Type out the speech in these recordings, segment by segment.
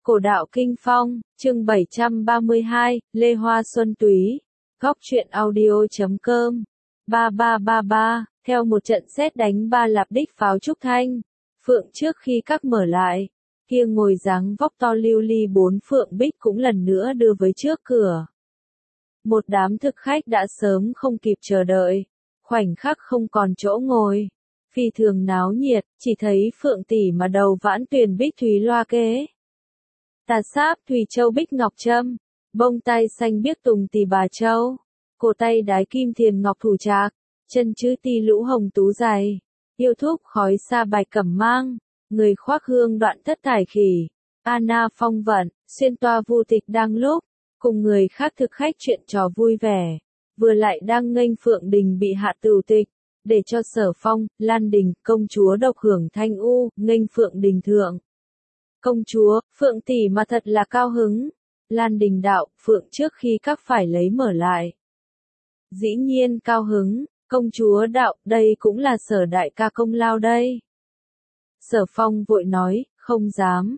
Cổ đạo Kinh Phong, chương 732, Lê Hoa Xuân Túy, góc truyện audio.com, 3333, theo một trận sét đánh ba lạp đích pháo trúc thanh, Phượng trước khi các mở lại, kia ngồi dáng vóc to lưu ly bốn Phượng Bích cũng lần nữa đưa với trước cửa. Một đám thực khách đã sớm không kịp chờ đợi, khoảnh khắc không còn chỗ ngồi, phi thường náo nhiệt, chỉ thấy Phượng tỷ mà đầu vãn tuyền bích thúy loa kế. Tà sáp thùy châu bích ngọc trâm, bông tai xanh biếc tùng tỳ bà châu, cổ tay đái kim thiền ngọc thủ trạc, chân chữ ti lũ hồng tú dày, yêu thúc khói sa bạch cẩm mang, người khoác hương đoạn thất thải khỉ, Anna phong vận, xuyên toa vu tịch đang lúc, cùng người khác thực khách chuyện trò vui vẻ, vừa lại đang nghênh Phượng Đình bị hạ tửu tịch, để cho Sở Phong, Lan Đình, công chúa độc hưởng thanh u, nghênh Phượng Đình thượng. Công chúa, Phượng tỷ mà thật là cao hứng. Lan Đình đạo, Phượng trước khi các phải lấy mở lại. Dĩ nhiên cao hứng, công chúa đạo, đây cũng là Sở đại ca công lao đây. Sở Phong vội nói, không dám,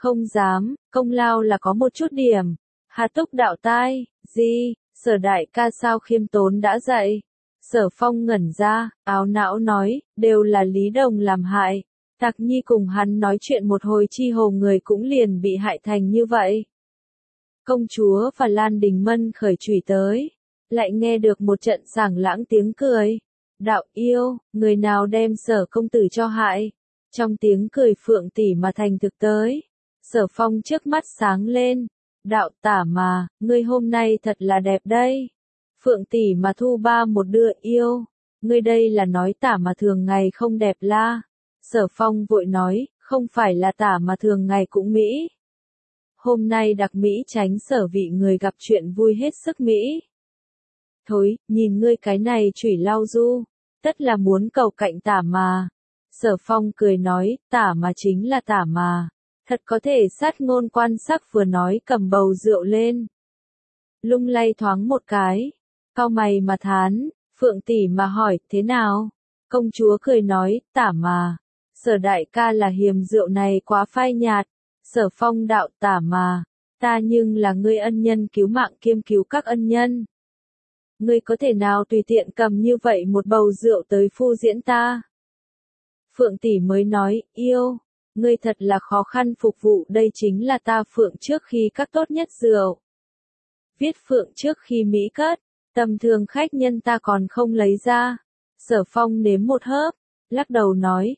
công lao là có một chút điểm. Hà Túc đạo tai, gì, Sở đại ca sao khiêm tốn đã dạy. Sở Phong ngẩn ra, áo não nói, đều là Lý Đồng làm hại. Tạc Nhi cùng hắn nói chuyện một hồi chi hồ người cũng liền bị hại thành như vậy. Công chúa và Lan Đình Mân khởi chửi tới, lại nghe được một trận sảng lãng tiếng cười. Đạo yêu, người nào đem Sở công tử cho hại. Trong tiếng cười Phượng tỷ mà thành thực tới. Sở Phong trước mắt sáng lên. Đạo tả mà, ngươi hôm nay thật là đẹp đây. Phượng tỷ mà thu ba một đưa yêu. Ngươi đây là nói tả mà thường ngày không đẹp la. Sở Phong vội nói, không phải là tả mà thường ngày cũng mỹ. Hôm nay đặc mỹ tránh sở vị người gặp chuyện vui hết sức mỹ. Thối, nhìn ngươi cái này chửi lau du, tất là muốn cầu cạnh tả mà. Sở Phong cười nói, tả mà chính là tả mà. Thật có thể sát ngôn quan sắc vừa nói cầm bầu rượu lên. Lung lay thoáng một cái, cau mày mà thán, Phượng tỷ mà hỏi, thế nào? Công chúa cười nói, tả mà. Sở đại ca là hiềm rượu này quá phai nhạt. Sở Phong đạo tả mà, ta nhưng là ngươi ân nhân cứu mạng kiêm cứu các ân nhân. Ngươi có thể nào tùy tiện cầm như vậy một bầu rượu tới phu diễn ta? Phượng tỷ mới nói, yêu, ngươi thật là khó khăn phục vụ, đây chính là ta Phượng trước khi các tốt nhất rượu. Viết Phượng trước khi Mỹ cất, tầm thường khách nhân ta còn không lấy ra. Sở Phong nếm một hớp, lắc đầu nói,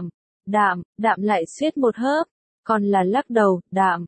đạm lại suýt một hớp, còn là lắc đầu,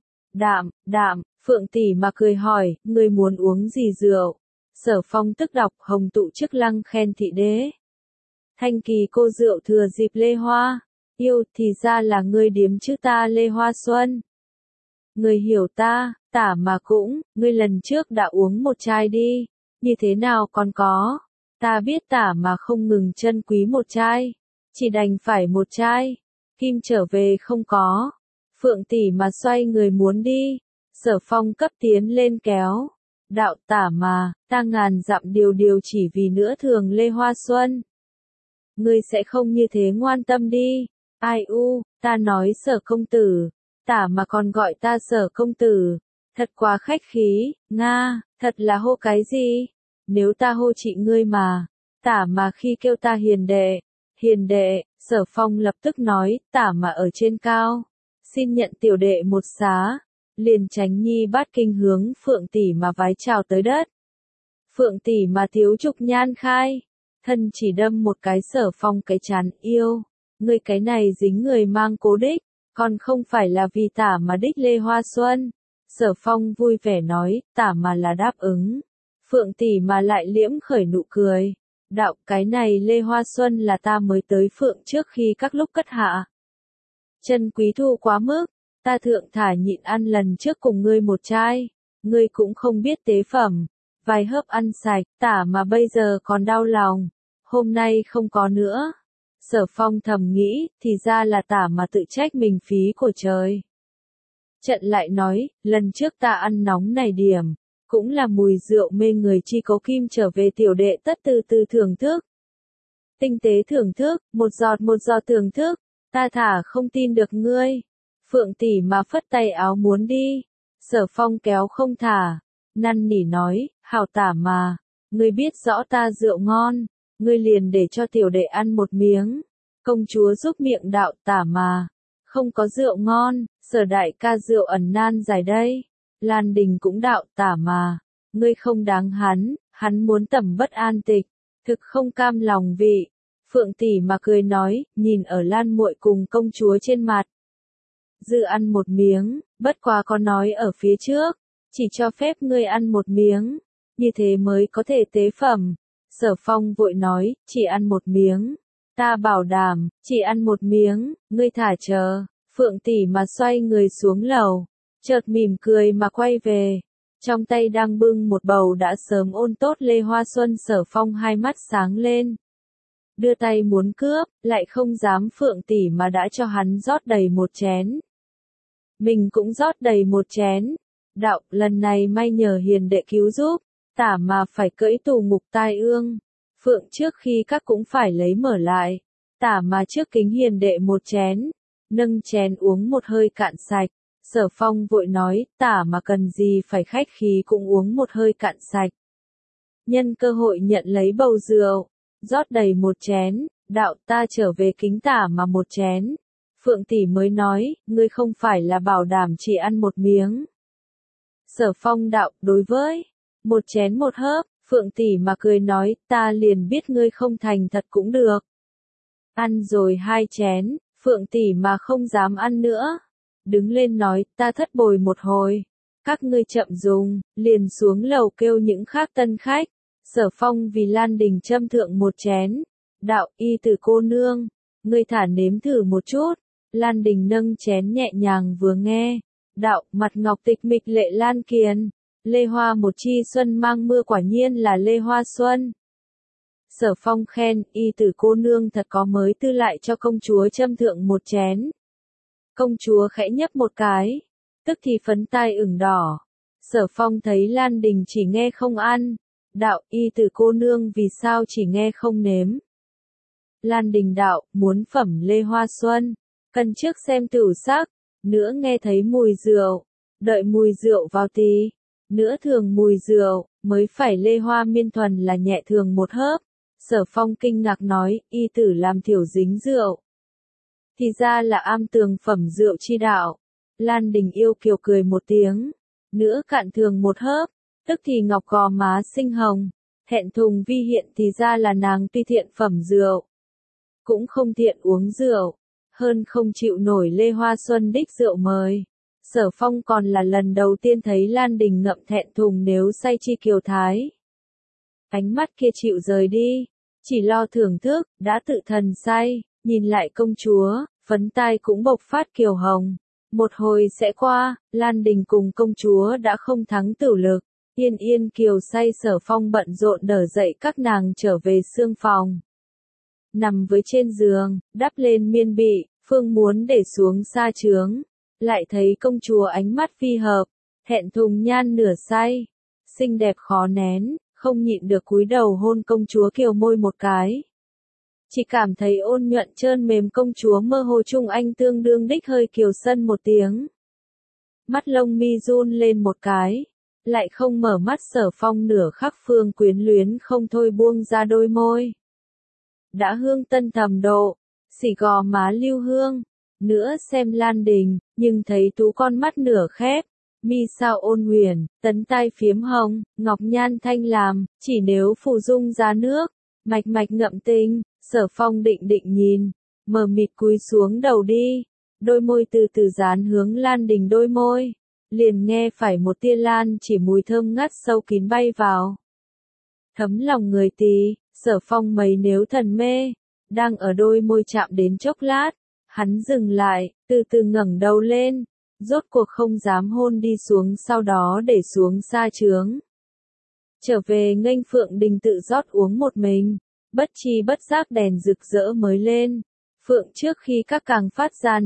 đạm, Phượng tỷ mà cười hỏi, ngươi muốn uống gì rượu? Sở Phong tức đọc, hồng tụ chức lăng khen thị đế. Thanh kỳ cô rượu thừa dịp Lê Hoa, yêu thì ra là ngươi điếm chứ ta Lê Hoa Xuân. Ngươi hiểu ta, tả mà cũng, ngươi lần trước đã uống một chai đi, như thế nào còn có? Ta biết tả mà không ngừng chân quý một chai, chỉ đành phải một chai. Kim trở về không có. Phượng tỷ mà xoay người muốn đi. Sở Phong cấp tiến lên kéo. Đạo tả mà, ta ngàn dặm điều chỉ vì nữa thường Lê Hoa Xuân. Ngươi sẽ không như thế ngoan tâm đi. Ai u, ta nói Sở công tử. Tả mà còn gọi ta Sở công tử. Thật quá khách khí, Nga, thật là hô cái gì? Nếu ta hô chị ngươi mà. Tả mà khi kêu ta hiền đệ, Sở Phong lập tức nói, tả mà ở trên cao. Xin nhận tiểu đệ một xá. Liền Tránh Nhi bát kinh hướng Phượng tỷ mà vái chào tới đất. Phượng tỷ mà thiếu trục nhan khai. Thân chỉ đâm một cái Sở Phong cái chán, yêu. Ngươi cái này dính người mang cố đích, còn không phải là vì tả mà đích Lê Hoa Xuân. Sở Phong vui vẻ nói, tả mà là đáp ứng. Phượng tỷ mà lại liễm khởi nụ cười. Đạo, cái này Lê Hoa Xuân là ta mới tới Phượng trước khi các lúc cất hạ. Chân quý thu quá mức, ta thượng thả nhịn ăn lần trước cùng ngươi một chai, ngươi cũng không biết tế phẩm, vài hớp ăn sạch, tả mà bây giờ còn đau lòng, hôm nay không có nữa. Sở Phong thầm nghĩ, thì ra là tả mà tự trách mình phí của trời. Trận lại nói, lần trước ta ăn nóng này điểm. Cũng là mùi rượu mê người chi cố Kim trở về tiểu đệ tất từ từ thưởng thức. Tinh tế thưởng thức, một giọt thưởng thức, ta thả không tin được ngươi. Phượng tỷ mà phất tay áo muốn đi. Sở Phong kéo không thả, năn nỉ nói, hảo tả mà, ngươi biết rõ ta rượu ngon, ngươi liền để cho tiểu đệ ăn một miếng. Công chúa giúp miệng đạo, tả mà, không có rượu ngon, Sở đại ca rượu ẩn nan giải đây. Lan Đình cũng đạo, tả mà, ngươi không đáng hắn muốn tẩm bất an tịch, thực không cam lòng vị. Phượng tỷ mà cười nói, nhìn ở Lan muội cùng công chúa trên mặt. Dư ăn một miếng, bất quá có nói ở phía trước, chỉ cho phép ngươi ăn một miếng, như thế mới có thể tế phẩm. Sở Phong vội nói, chỉ ăn một miếng, ta bảo đảm, chỉ ăn một miếng, ngươi thả chờ. Phượng tỷ mà xoay người xuống lầu, chợt mỉm cười mà quay về, trong tay đang bưng một bầu đã sớm ôn tốt lê hoa xuân. Sở Phong hai mắt sáng lên, đưa tay muốn cướp, lại không dám. Phượng tỷ mà đã cho hắn rót đầy một chén, mình cũng rót đầy một chén. Đạo, lần này may nhờ hiền đệ cứu giúp, tả mà phải cưỡi tù ngục tai ương. Phượng trước khi các cũng phải lấy mở lại, tả mà trước kính hiền đệ một chén, nâng chén uống một hơi cạn sạch. Sở Phong vội nói, tả mà cần gì phải khách khí, cũng uống một hơi cạn sạch. Nhân cơ hội nhận lấy bầu rượu, rót đầy một chén, đạo, ta trở về kính tả mà một chén. Phượng tỷ mới nói, ngươi không phải là bảo đảm chỉ ăn một miếng. Sở Phong đạo, đối với một chén một hớp. Phượng tỷ mà cười nói, ta liền biết ngươi không thành thật cũng được. Ăn rồi hai chén, Phượng tỷ mà không dám ăn nữa, đứng lên nói, ta thất bồi một hồi, các ngươi chậm dùng, liền xuống lầu kêu những khác tân khách. Sở Phong vì Lan Đình châm thượng một chén, đạo, y tử cô nương, ngươi thả nếm thử một chút. Lan Đình nâng chén nhẹ nhàng vừa nghe, đạo, mặt ngọc tịch mịch lệ lan kiền, lê hoa một chi xuân mang mưa, quả nhiên là lê hoa xuân. Sở Phong khen, y tử cô nương thật có mới tư, lại cho công chúa châm thượng một chén. Công chúa khẽ nhấp một cái, tức thì phấn tai ửng đỏ. Sở Phong thấy Lan Đình chỉ nghe không ăn, đạo, y tử cô nương vì sao chỉ nghe không nếm. Lan Đình đạo, muốn phẩm lê hoa xuân, cần trước xem tửu sắc, nữa nghe thấy mùi rượu, đợi mùi rượu vào tí, nữa thường mùi rượu, mới phải lê hoa miên thuần là nhẹ thường một hớp. Sở Phong kinh ngạc nói, y tử làm thiểu dính rượu, thì ra là am tường phẩm rượu chi đạo. Lan Đình yêu kiều cười một tiếng, nữa cạn thường một hớp, tức thì ngọc gò má xinh hồng, thẹn thùng vi hiện, thì ra là nàng tuy thiện phẩm rượu, cũng không thiện uống rượu, hơn không chịu nổi lê hoa xuân đích rượu mời. Sở Phong còn là lần đầu tiên thấy Lan Đình ngậm thẹn thùng nếu say chi kiều thái. Ánh mắt kia chịu rời đi, chỉ lo thưởng thức, đã tự thần say, nhìn lại công chúa, phấn tai cũng bộc phát kiều hồng. Một hồi sẽ qua, Lan Đình cùng công chúa đã không thắng tửu lực, yên yên kiều say. Sở Phong bận rộn đỡ dậy các nàng trở về xương phòng. Nằm với trên giường, đắp lên miên bị, Phương muốn để xuống sa trướng, lại thấy công chúa ánh mắt phi hợp, thẹn thùng nhan nửa say, xinh đẹp khó nén, không nhịn được cúi đầu hôn công chúa kiều môi một cái. Chỉ cảm thấy ôn nhuận trơn mềm, công chúa mơ hồ trung anh tương đương đích hơi kiều sân một tiếng. Mắt lông mi run lên một cái, lại không mở mắt. Sở Phong nửa khắc Phương quyến luyến không thôi buông ra đôi môi. Đã hương tân thầm độ, xỉ gò má lưu hương, nữa xem Lan Đình, nhưng thấy tú con mắt nửa khép, mi sao ôn huyền, tấn tai phiếm hồng, ngọc nhan thanh làm, chỉ nếu phù dung ra nước, mạch mạch ngậm tinh. Sở Phong định định nhìn, mờ mịt cúi xuống đầu đi, đôi môi từ từ dán hướng Lan Đình đôi môi, liền nghe phải một tia lan chỉ mùi thơm ngát sâu kín bay vào, thấm lòng người tí. Sở Phong mấy nếu thần mê, đang ở đôi môi chạm đến chốc lát, hắn dừng lại, từ từ ngẩng đầu lên, rốt cuộc không dám hôn đi xuống, sau đó để xuống sa trướng. Trở về nghênh Phượng Đình tự rót uống một mình, bất chi bất giác đèn rực rỡ mới lên. Phượng trước khi các càng phát ra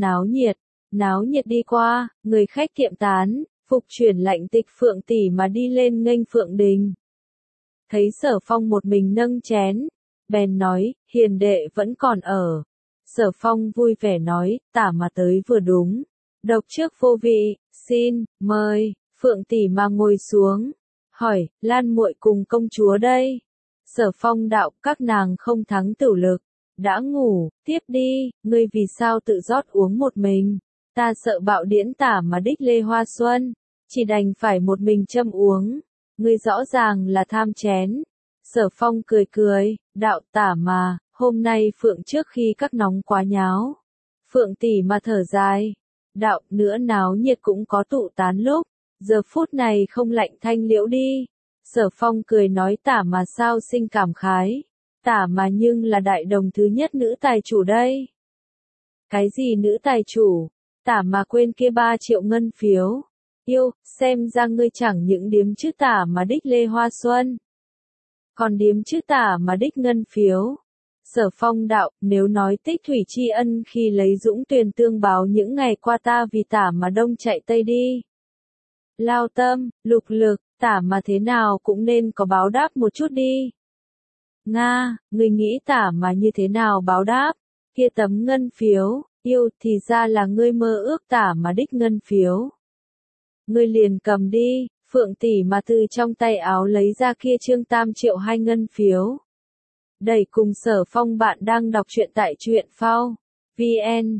náo nhiệt đi qua, người khách kiệm tán, phục chuyển lạnh tịch. Phượng tỷ mà đi lên nghênh Phượng Đình. Thấy Sở Phong một mình nâng chén, bèn nói, hiền đệ vẫn còn ở. Sở Phong vui vẻ nói, tả mà tới vừa đúng, Độc trước vô vị, xin, mời, Phượng tỷ mà ngồi xuống. Hỏi, Lan muội cùng công chúa đây. Sở Phong đạo, các nàng không thắng tửu lực. Đã ngủ, tiếp đi, ngươi vì sao tự rót uống một mình. Ta sợ bạo điễn tả mà đích Lê Hoa Xuân. Chỉ đành phải một mình châm uống. Ngươi rõ ràng là tham chén. Sở Phong cười cười, đạo tả mà, hôm nay Phượng trước khi các nóng quá nháo. Phượng tỷ mà thở dài. Đạo, nữa náo nhiệt cũng có tụ tán lúc. Giờ phút này không lạnh thanh liễu đi. Sở Phong cười nói tả mà sao sinh cảm khái. Tả mà nhưng là đại đồng thứ nhất nữ tài chủ đây. Cái gì nữ tài chủ? Tả mà quên kia 3 triệu ngân phiếu. Yêu, xem ra ngươi chẳng những điếm chữ tả mà đích Lê Hoa Xuân. Còn điếm chữ tả mà đích ngân phiếu. Sở Phong đạo, nếu nói tích thủy tri ân khi lấy dũng tuyền tương báo những ngày qua ta vì tả mà đông chạy tây đi. Lao tâm, lục lực, tả mà thế nào cũng nên có báo đáp một chút đi. Nga, người nghĩ tả mà như thế nào báo đáp? Kia tấm ngân phiếu, yêu thì ra là ngươi mơ ước tả mà đích ngân phiếu. Ngươi liền cầm đi, Phượng tỷ mà từ trong tay áo lấy ra kia trương 8 triệu 2 ngân phiếu. Đẩy cùng Sở Phong bạn đang đọc truyện tại truyện phao. VN,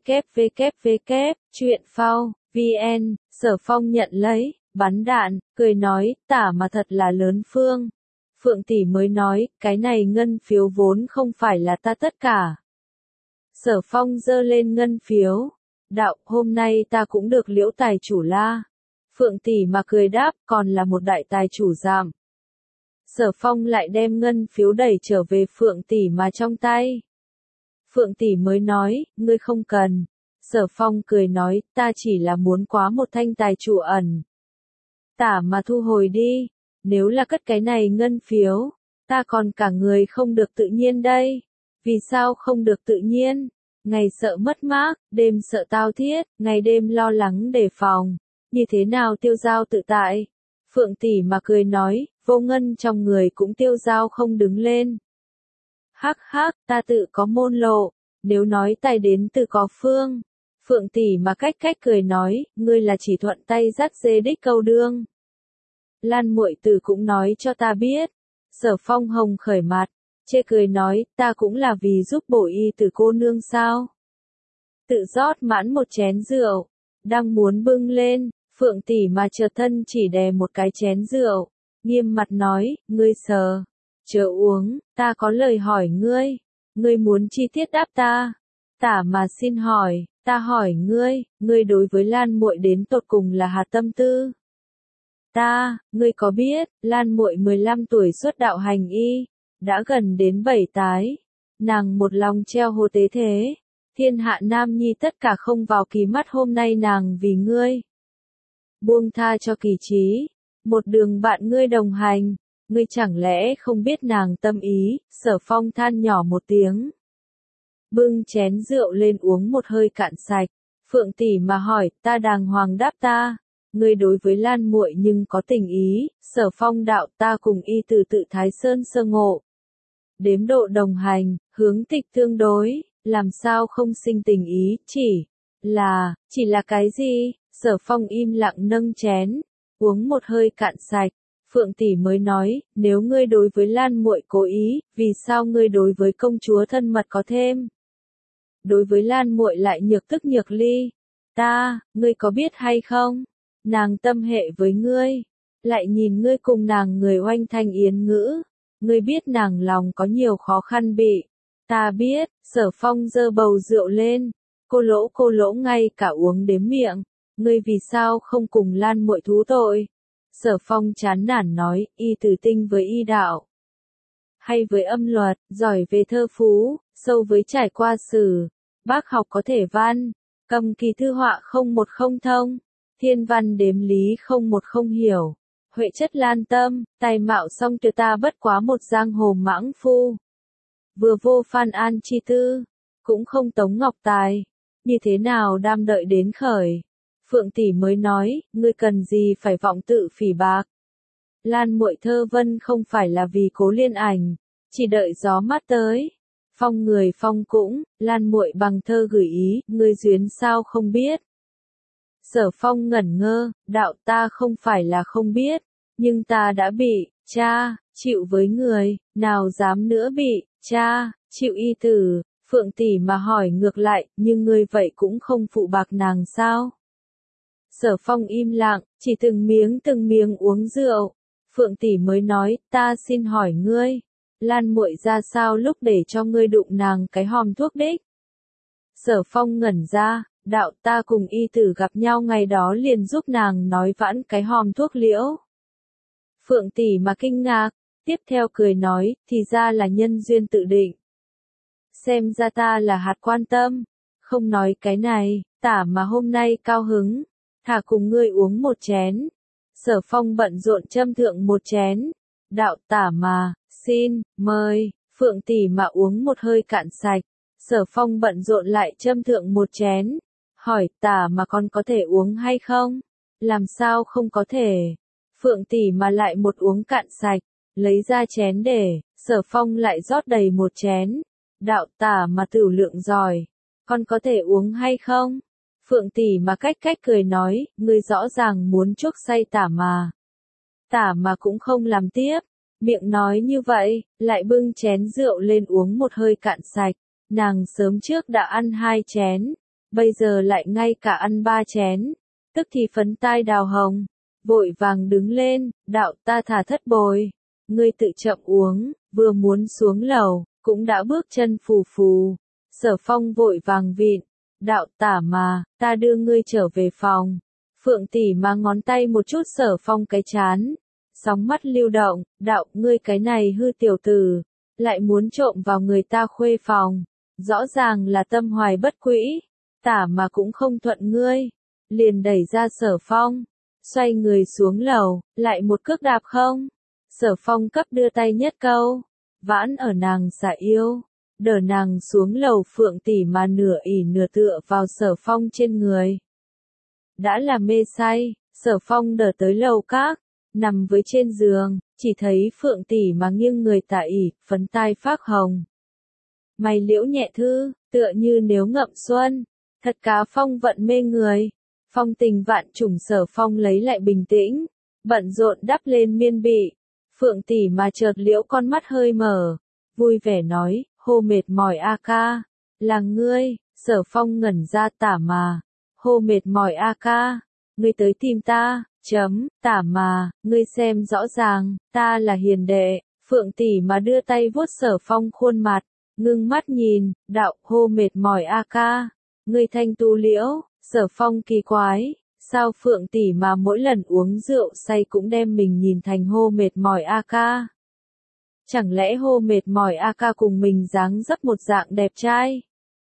www, truyện phao, VN, Sở Phong nhận lấy, bắn đạn, cười nói, tả mà thật là lớn phương. Phượng tỷ mới nói, cái này ngân phiếu vốn không phải là ta tất cả. Sở Phong giơ lên ngân phiếu. Đạo, hôm nay ta cũng được Liễu tài chủ la. Phượng tỷ mà cười đáp, còn là một đại tài chủ giảm. Sở Phong lại đem ngân phiếu đẩy trở về Phượng tỷ mà trong tay. Phượng tỷ mới nói, ngươi không cần. Sở Phong cười nói, ta chỉ là muốn quá một thanh tài chủ ẩn. Tả mà thu hồi đi. Nếu là cất cái này ngân phiếu, ta còn cả người không được tự nhiên đây. Vì sao không được tự nhiên? Ngày sợ mất mát, đêm sợ tao thiết, ngày đêm lo lắng đề phòng. Như thế nào tiêu dao tự tại? Phượng tỷ mà cười nói, vô ngân trong người cũng tiêu dao không đứng lên. Hắc hắc, ta tự có môn lộ, nếu nói tài đến từ có phương. Phượng tỷ mà cách cười nói, ngươi là chỉ thuận tay dắt dê đích câu đương. Lan muội tử cũng nói cho ta biết. Sở Phong hồng khởi mặt, chê cười nói, ta cũng là vì giúp bổ y từ cô nương sao. Tự rót mãn một chén rượu, đang muốn bưng lên, Phượng tỷ mà chợt thân chỉ đè một cái chén rượu, nghiêm mặt nói, ngươi sờ, chớ uống, ta có lời hỏi ngươi muốn chi tiết đáp ta. Tả mà xin hỏi, ta hỏi ngươi đối với Lan muội đến tột cùng là hạt tâm tư. Ngươi có biết, Lan muội 15 tuổi xuất đạo hành y, đã gần đến 7 tái. Nàng một lòng treo hồ tế thế. Thiên hạ nam nhi tất cả không vào kỳ mắt hôm nay nàng vì ngươi. Buông tha cho kỳ trí. Một đường bạn ngươi đồng hành. Ngươi chẳng lẽ không biết nàng tâm ý, Sở Phong than nhỏ một tiếng. Bưng chén rượu lên uống một hơi cạn sạch. Phượng tỷ mà hỏi, ta đàng hoàng đáp ta. Ngươi đối với Lan muội nhưng có tình ý, Sở Phong đạo ta cùng y từ tự Thái Sơn sơ ngộ. Đếm độ đồng hành, hướng tịch tương đối, làm sao không sinh tình ý, chỉ là cái gì? Sở Phong im lặng nâng chén, uống một hơi cạn sạch. Phượng tỷ mới nói, nếu ngươi đối với Lan muội cố ý, vì sao ngươi đối với công chúa thân mật có thêm? Đối với Lan muội lại nhược tức nhược ly. Ngươi có biết hay không? Nàng tâm hệ với ngươi, lại nhìn ngươi cùng nàng người oanh thanh yến ngữ, ngươi biết nàng lòng có nhiều khó khăn bị. Ta biết, Sở Phong giơ bầu rượu lên, cô lỗ ngay cả uống đếm miệng, ngươi vì sao không cùng Lan muội thú tội? Sở Phong chán nản nói, y tử tinh với y đạo, hay với âm luật, giỏi về thơ phú, sâu với trải qua sử, bác học có thể văn, cầm kỳ thư họa không một không thông. Thiên văn đếm lý không một không hiểu, huệ chất lan tâm, tài mạo song tuyệt ta bất quá một giang hồ mãng phu. Vừa vô Phan An chi tư, cũng không Tống Ngọc Tài, như thế nào đam đợi đến khởi. Phượng tỷ mới nói, ngươi cần gì phải vọng tự phỉ bạc. Lan muội thơ vân không phải là vì cố liên ảnh, chỉ đợi gió mát tới. Phong người phong cũng, Lan muội bằng thơ gửi ý, ngươi duyên sao không biết. Sở Phong ngẩn ngơ, đạo ta không phải là không biết, nhưng ta đã bị, cha, chịu với người, nào dám nữa bị, cha, chịu y tử. Phượng tỷ mà hỏi ngược lại, nhưng ngươi vậy cũng không phụ bạc nàng sao? Sở Phong im lặng, chỉ từng miếng uống rượu. Phượng tỷ mới nói, ta xin hỏi ngươi, Lan muội ra sao lúc để cho ngươi đụng nàng cái hòm thuốc đích? Sở Phong ngẩn ra, đạo ta cùng y tử gặp nhau ngày đó liền giúp nàng nói vãn cái hòm thuốc liễu. Phượng tỷ mà kinh ngạc, tiếp theo cười nói, thì ra là nhân duyên tự định. Xem ra ta là hạt quan tâm, không nói cái này, tả mà hôm nay cao hứng, thả cùng ngươi uống một chén. Sở Phong bận rộn châm thượng một chén, đạo tả mà, xin, mời, Phượng tỷ mà uống một hơi cạn sạch. Sở Phong bận rộn lại châm thượng một chén, hỏi tả mà con có thể uống hay không? Làm sao không có thể? Phượng tỷ mà lại một uống cạn sạch, lấy ra chén để, Sở Phong lại rót đầy một chén. Đạo tả mà tửu lượng giỏi, con có thể uống hay không? Phượng tỷ mà cách cười nói, ngươi rõ ràng muốn chuốc say tả mà. Tả mà cũng không làm tiếp, miệng nói như vậy, lại bưng chén rượu lên uống một hơi cạn sạch. Nàng sớm trước đã ăn 2 chén, bây giờ lại ngay cả ăn 3 chén, tức thì phấn tai đào hồng, vội vàng đứng lên, đạo ta thả thất bồi, ngươi tự chậm uống, vừa muốn xuống lầu, cũng đã bước chân phù phù. Sở Phong vội vàng vịn, đạo tả mà, ta đưa ngươi trở về phòng. Phượng tỷ mà ngón tay một chút Sở Phong cái chán, sóng mắt lưu động, đạo ngươi cái này hư tiểu tử, lại muốn trộm vào người ta khuê phòng. Rõ ràng là tâm hoài bất quỹ, tả mà cũng không thuận ngươi, liền đẩy ra Sở Phong, xoay người xuống lầu, lại một cước đạp không. Sở Phong cấp đưa tay nhất câu, vãn ở nàng xả yêu, đỡ nàng xuống lầu. Phượng tỷ mà nửa ỉ nửa tựa vào Sở Phong trên người. Đã là mê say, Sở Phong đỡ tới lầu các, nằm với trên giường, chỉ thấy Phượng tỷ mà nghiêng người tả ỉ, phấn tai phác hồng. Mày liễu nhẹ thư, tựa như nếu ngậm xuân, thật cá phong vận mê người. Phong tình vạn trùng. Sở Phong lấy lại bình tĩnh, bận rộn đắp lên miên bị. Phượng tỷ mà chợt liễu con mắt hơi mở, vui vẻ nói, hô mệt mỏi a ca, là ngươi. Sở Phong ngẩn ra, tả mà, hô mệt mỏi a ca, ngươi tới tìm ta, tả mà, ngươi xem rõ ràng, ta là hiền đệ. Phượng tỷ mà đưa tay vuốt Sở Phong khuôn mặt, ngưng mắt nhìn, đạo, hô mệt mỏi a ca, ngươi thanh tu liễu. Sở Phong kỳ quái, sao Phượng tỷ mà mỗi lần uống rượu say cũng đem mình nhìn thành hô mệt mỏi a ca? Chẳng lẽ hô mệt mỏi a ca cùng mình dáng dấp một dạng đẹp trai?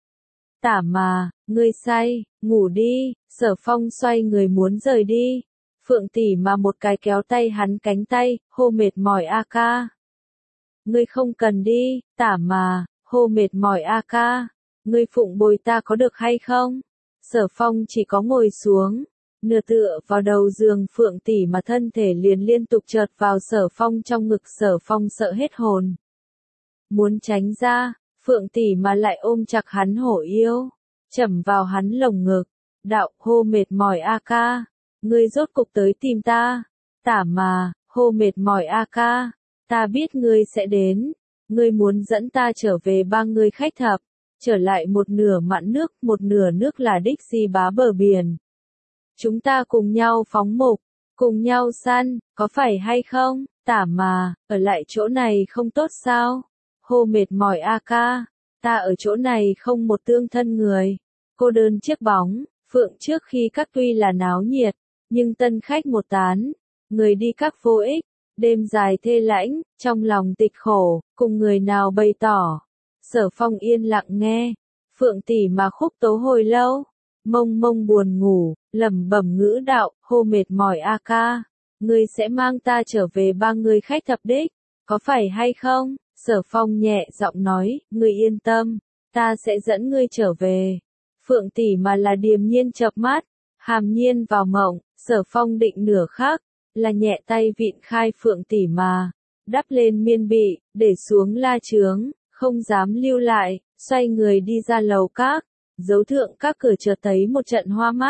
Tả mà, ngươi say, ngủ đi. Sở Phong xoay người muốn rời đi. Phượng tỷ mà một cái kéo tay hắn cánh tay, hô mệt mỏi a ca. Ngươi không cần đi, tả mà, hô mệt mỏi a ca. Ngươi phụng bồi ta có được hay không? Sở Phong chỉ có ngồi xuống, nửa tựa vào đầu giường. Phượng tỷ mà thân thể liền liên tục chợt vào Sở Phong trong ngực. Sở Phong sợ hết hồn, muốn tránh ra, Phượng tỷ mà lại ôm chặt hắn hổ yêu, chầm vào hắn lồng ngực, đạo, hô mệt mỏi a ca, ngươi rốt cục tới tìm ta. Tả mà, hô mệt mỏi a ca, ta biết ngươi sẽ đến, ngươi muốn dẫn ta trở về ba ngươi khách thập, trở lại một nửa mặn nước, một nửa nước là đích si bá bờ biển. Chúng ta cùng nhau phóng mục, cùng nhau săn, có phải hay không? Tả mà, ở lại chỗ này không tốt sao? Hô mệt mỏi a ca, ta ở chỗ này không một tương thân người, cô đơn chiếc bóng. Phượng trước khi các tuy là náo nhiệt, nhưng tân khách một tán, người đi các vô ích, đêm dài thê lãnh, trong lòng tịch khổ, cùng người nào bày tỏ. Sở Phong yên lặng nghe, Phượng tỷ mà khúc tố hồi lâu, mông mông buồn ngủ, lẩm bẩm ngữ đạo, hô mệt mỏi a ca, ngươi sẽ mang ta trở về ba người khách thập đích, có phải hay không? Sở Phong nhẹ giọng nói, ngươi yên tâm, ta sẽ dẫn ngươi trở về. Phượng tỷ mà là điềm nhiên chợp mắt, hàm nhiên vào mộng. Sở Phong định nửa khắc, là nhẹ tay vịn khai Phượng tỷ mà, đắp lên miên bị, để xuống la chướng, không dám lưu lại, xoay người đi ra lầu các, dấu thượng các cửa chợt thấy một trận hoa mát,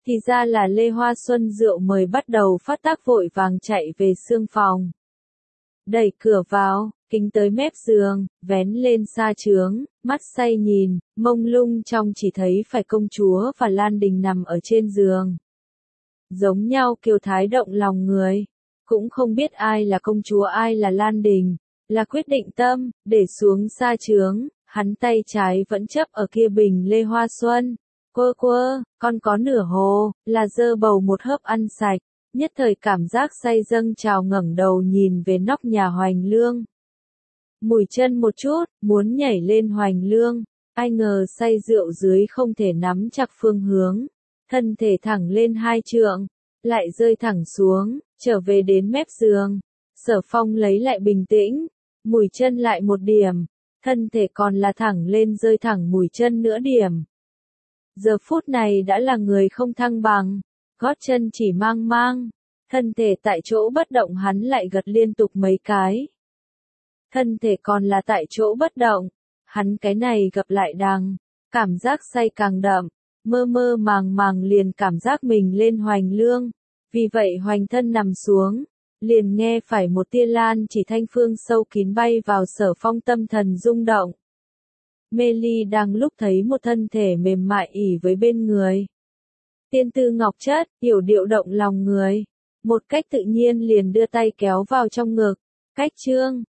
Thì ra là Lê Hoa Xuân rượu mời bắt đầu phát tác vội vàng chạy về sương phòng. Đẩy cửa vào, kính tới mép giường, vén lên sa trướng, mắt say nhìn, mông lung trong chỉ thấy phải công chúa và Lan Đình nằm ở trên giường. Giống nhau kiều thái động lòng người. Cũng không biết ai là công chúa ai là Lan Đình, là quyết định tâm, để xuống sa trướng, hắn tay trái vẫn chấp ở kia bình Lê Hoa Xuân. Quơ quơ, con có nửa hồ, là dơ bầu một hớp ăn sạch, nhất thời cảm giác say dâng trào ngẩng đầu nhìn về nóc nhà Hoành Lương. Mùi chân một chút, muốn nhảy lên Hoành Lương, ai ngờ say rượu dưới không thể nắm chặt phương hướng, thân thể thẳng lên 2 trượng, lại rơi thẳng xuống, trở về đến mép giường. Sở Phong lấy lại bình tĩnh, mùi chân lại một điểm, thân thể còn là thẳng lên rơi thẳng mùi chân nữa điểm. Giờ phút này đã là người không thăng bằng, gót chân chỉ mang mang, thân thể tại chỗ bất động hắn lại gật liên tục mấy cái. Thân thể còn là tại chỗ bất động, hắn cái này gặp lại đằng, cảm giác say càng đậm, mơ mơ màng màng liền cảm giác mình lên Hoành Lương, vì vậy hoành thân nằm xuống, liền nghe phải một tia lan chỉ thanh phương sâu kín bay vào Sở Phong tâm thần rung động. Mê ly đang lúc thấy một thân thể mềm mại ỉ với bên người. Tiên tư ngọc chất, yểu điệu động lòng người. Một cách tự nhiên liền đưa tay kéo vào trong ngực. Cách chương